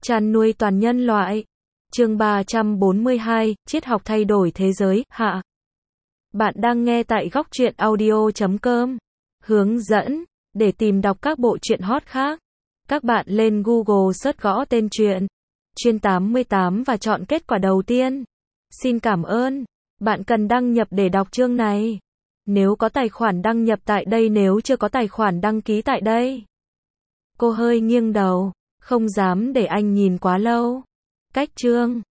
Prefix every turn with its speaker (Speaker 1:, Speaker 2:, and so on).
Speaker 1: Chăn nuôi toàn nhân loại. Chương 342, triết học thay đổi thế giới, hạ. Bạn đang nghe tại góc truyện audio.com. Hướng dẫn, để tìm đọc các bộ truyện hot khác. Các bạn lên Google search gõ tên truyện Chuyên 88 và chọn kết quả đầu tiên. Xin cảm ơn. Bạn cần đăng nhập để đọc chương này. Nếu có tài khoản đăng nhập tại đây, nếu chưa có tài khoản đăng ký tại đây. Cô hơi nghiêng đầu, không dám để anh nhìn quá lâu. Cách chương